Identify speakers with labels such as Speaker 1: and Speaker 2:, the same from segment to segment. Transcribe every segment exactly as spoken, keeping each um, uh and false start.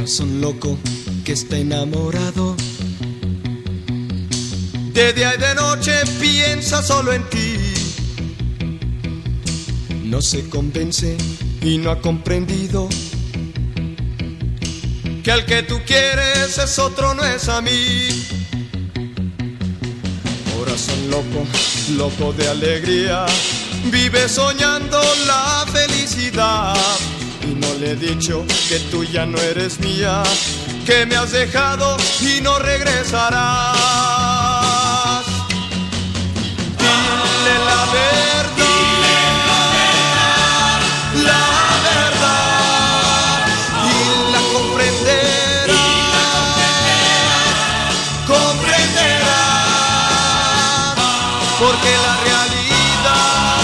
Speaker 1: Corazón loco que está enamorado, de día y de noche piensa solo en ti. No se convence y no ha comprendido que al que tú quieres es otro, no es a mí. Corazón loco, loco de alegría, vive soñando la felicidad. Y no le he dicho que tú ya no eres mía, que me has dejado y no regresarás. Dile la verdad, la verdad, y la comprenderá, comprenderá, porque la realidad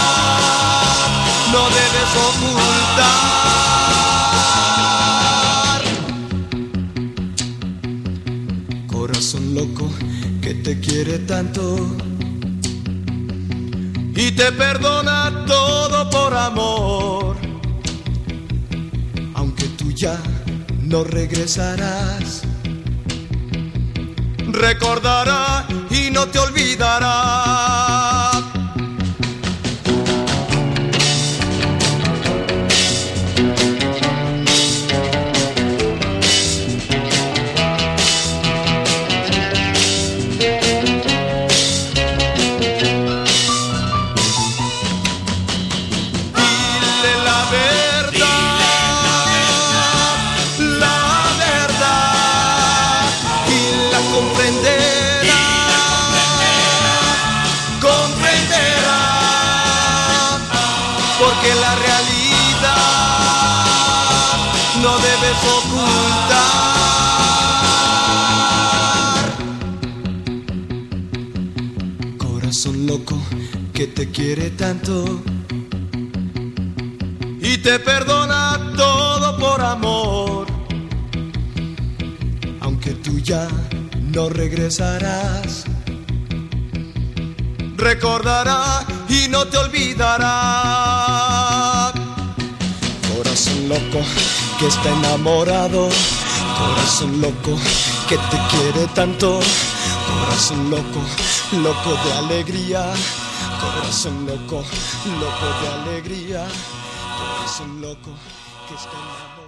Speaker 1: no debes ocultar. Corazón loco que te quiere tanto y te perdona todo por amor, aunque tú ya no regresarás, recordará y no te olvidará. Comprenderá, comprenderá, porque la realidad no debes ocultar. Corazón loco que te quiere tanto y te perdona todo por amor, aunque tú ya no regresarás, recordará y no te olvidará. Corazón loco que está enamorado, corazón loco que te quiere tanto, corazón loco, loco de alegría, corazón loco, loco de alegría, corazón loco que está enamorado.